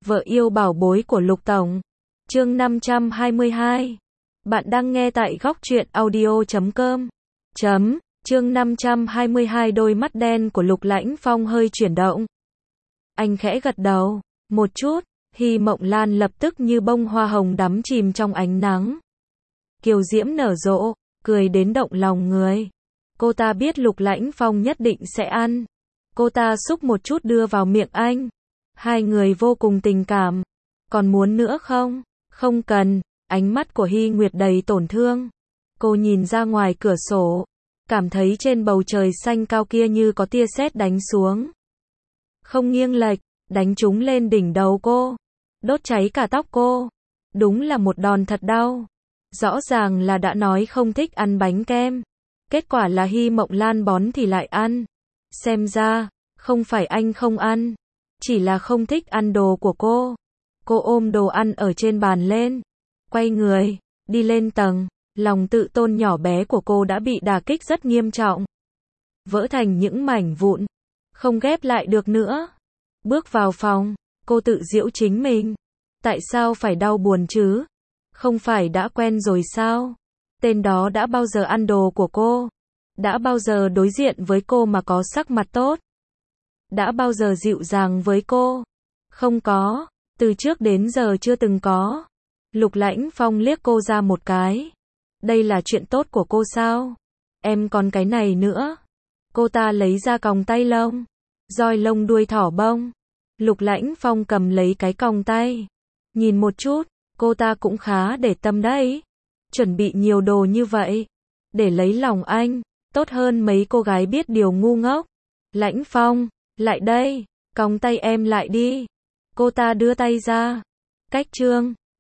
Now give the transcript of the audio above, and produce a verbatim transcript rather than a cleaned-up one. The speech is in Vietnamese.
Vợ yêu bảo bối của Lục Tổng. Chương năm trăm hai mươi hai. Bạn đang nghe tại góc truyện audio chấm com. Chấm, chương năm trăm hai mươi hai. Đôi mắt đen của Lục Lãnh Phong hơi chuyển động. Anh khẽ gật đầu, một chút, Hy Mộng Lan lập tức như bông hoa hồng đắm chìm trong ánh nắng. Kiều diễm nở rộ, cười đến động lòng người. Cô ta biết Lục Lãnh Phong nhất định sẽ ăn. Cô ta xúc một chút đưa vào miệng anh. Hai người vô cùng tình cảm. Còn muốn nữa không? Không cần. Ánh mắt của Hy Nguyệt đầy tổn thương. Cô nhìn ra ngoài cửa sổ, cảm thấy trên bầu trời xanh cao kia như có tia sét đánh xuống. Không nghiêng lệch, đánh trúng lên đỉnh đầu cô, đốt cháy cả tóc cô. Đúng là một đòn thật đau. Rõ ràng là đã nói không thích ăn bánh kem. Kết quả là Hy Mộng Lan bón thì lại ăn. Xem ra, không phải anh không ăn, chỉ là không thích ăn đồ của cô. Cô ôm đồ ăn ở trên bàn lên, quay người, đi lên tầng. Lòng tự tôn nhỏ bé của cô đã bị đả kích rất nghiêm trọng, vỡ thành những mảnh vụn, không ghép lại được nữa. Bước vào phòng, cô tự giễu chính mình. Tại sao phải đau buồn chứ? Không phải đã quen rồi sao? Tên đó đã bao giờ ăn đồ của cô? Đã bao giờ đối diện với cô mà có sắc mặt tốt? Đã bao giờ dịu dàng với cô? Không có, từ trước đến giờ chưa từng có. Lục Lãnh Phong liếc cô ra một cái. Đây là chuyện tốt của cô sao? Em còn cái này nữa. Cô ta lấy ra còng tay lông, roi lông đuôi thỏ bông. Lục Lãnh Phong cầm lấy cái còng tay, nhìn một chút, cô ta cũng khá để tâm đấy. Chuẩn bị nhiều đồ như vậy, để lấy lòng anh, tốt hơn mấy cô gái biết điều ngu ngốc. Lãnh Phong, lại đây, còng tay em lại đi. Cô ta đưa tay ra. Cách trương,